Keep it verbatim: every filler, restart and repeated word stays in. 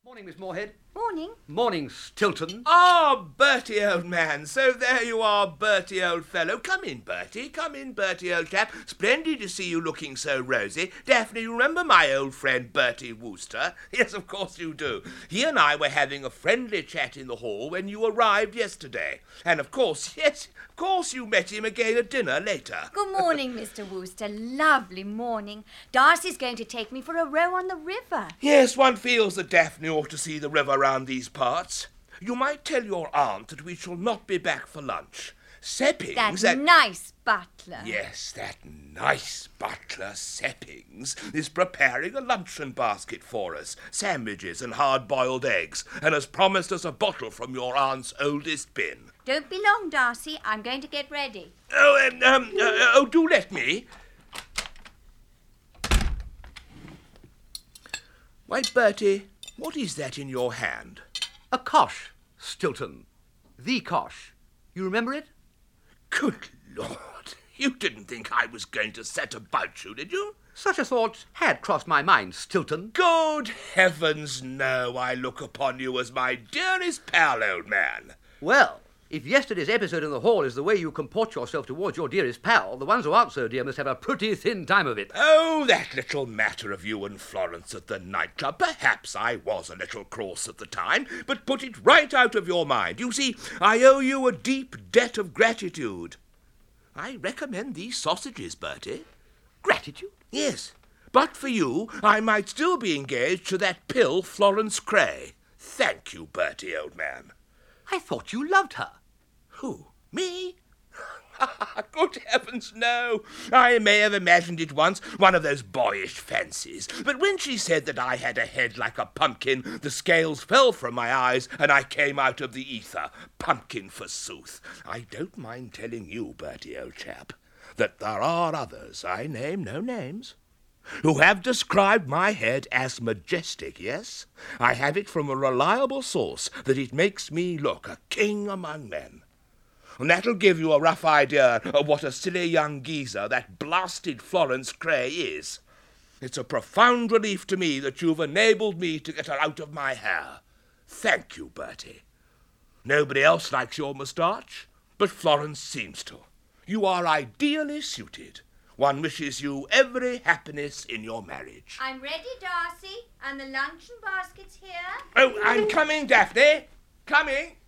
Morning, Miss Moorhead. Morning. Morning, Stilton. Ah, Bertie, old man. So there you are, Bertie, old fellow. Come in, Bertie. Come in, Bertie, old chap. Splendid to see you looking so rosy. Daphne, you remember my old friend Bertie Wooster? Yes, of course you do. He and I were having a friendly chat in the hall when you arrived yesterday. And of course, yes, of course you met him again at dinner later. Good morning, Mister Wooster. Lovely morning. Darcy's going to take me for a row on the river. Yes, one feels that Daphne ought to see the river round these parts. You might tell your aunt that we shall not be back for lunch. Seppings... That, that nice butler. Yes, that nice butler Seppings is preparing a luncheon basket for us, sandwiches and hard-boiled eggs, and has promised us a bottle from your aunt's oldest bin. Don't be long, Darcy. I'm going to get ready. Oh, um, um, uh, oh, do let me. Why, Bertie, what is that in your hand? A cosh, Stilton. The cosh. You remember it? Good Lord, you didn't think I was going to set about you, did you? Such a thought had crossed my mind, Stilton. Good heavens, no, I look upon you as my dearest pal, old man. Well, if yesterday's episode in the hall is the way you comport yourself towards your dearest pal, the ones who aren't so dear must have a pretty thin time of it. Oh, that little matter of you and Florence at the nightclub. Perhaps I was a little cross at the time, but put it right out of your mind. You see, I owe you a deep debt of gratitude. I recommend these sausages, Bertie. Gratitude? Yes. But for you, I might still be engaged to that pill, Florence Cray. Thank you, Bertie, old man. I thought you loved her. Who? Me? Good heavens, no. I may have imagined it once, one of those boyish fancies. But when she said that I had a head like a pumpkin, the scales fell from my eyes and I came out of the ether. Pumpkin, forsooth. I don't mind telling you, Bertie, old chap, that there are others, I name no names, who have described my head as majestic, yes? I have it from a reliable source that it makes me look a king among men. And that'll give you a rough idea of what a silly young geezer that blasted Florence Cray is. It's a profound relief to me that you've enabled me to get her out of my hair. Thank you, Bertie. Nobody else likes your moustache, but Florence seems to. You are ideally suited. One wishes you every happiness in your marriage. I'm ready, Darcy, and the luncheon basket's here. Oh, I'm coming, Daphne. Coming.